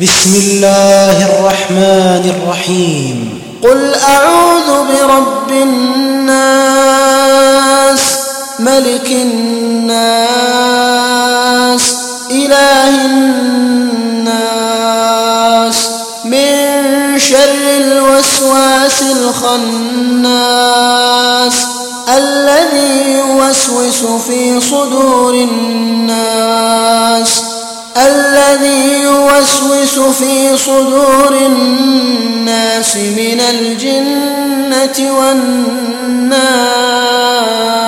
بسم الله الرحمن الرحيم. قل أعوذ برب الناس ملك الناس إله الناس من شر الوسواس الخناس الذي يوسوس في صدور الناس من الجنة والناس.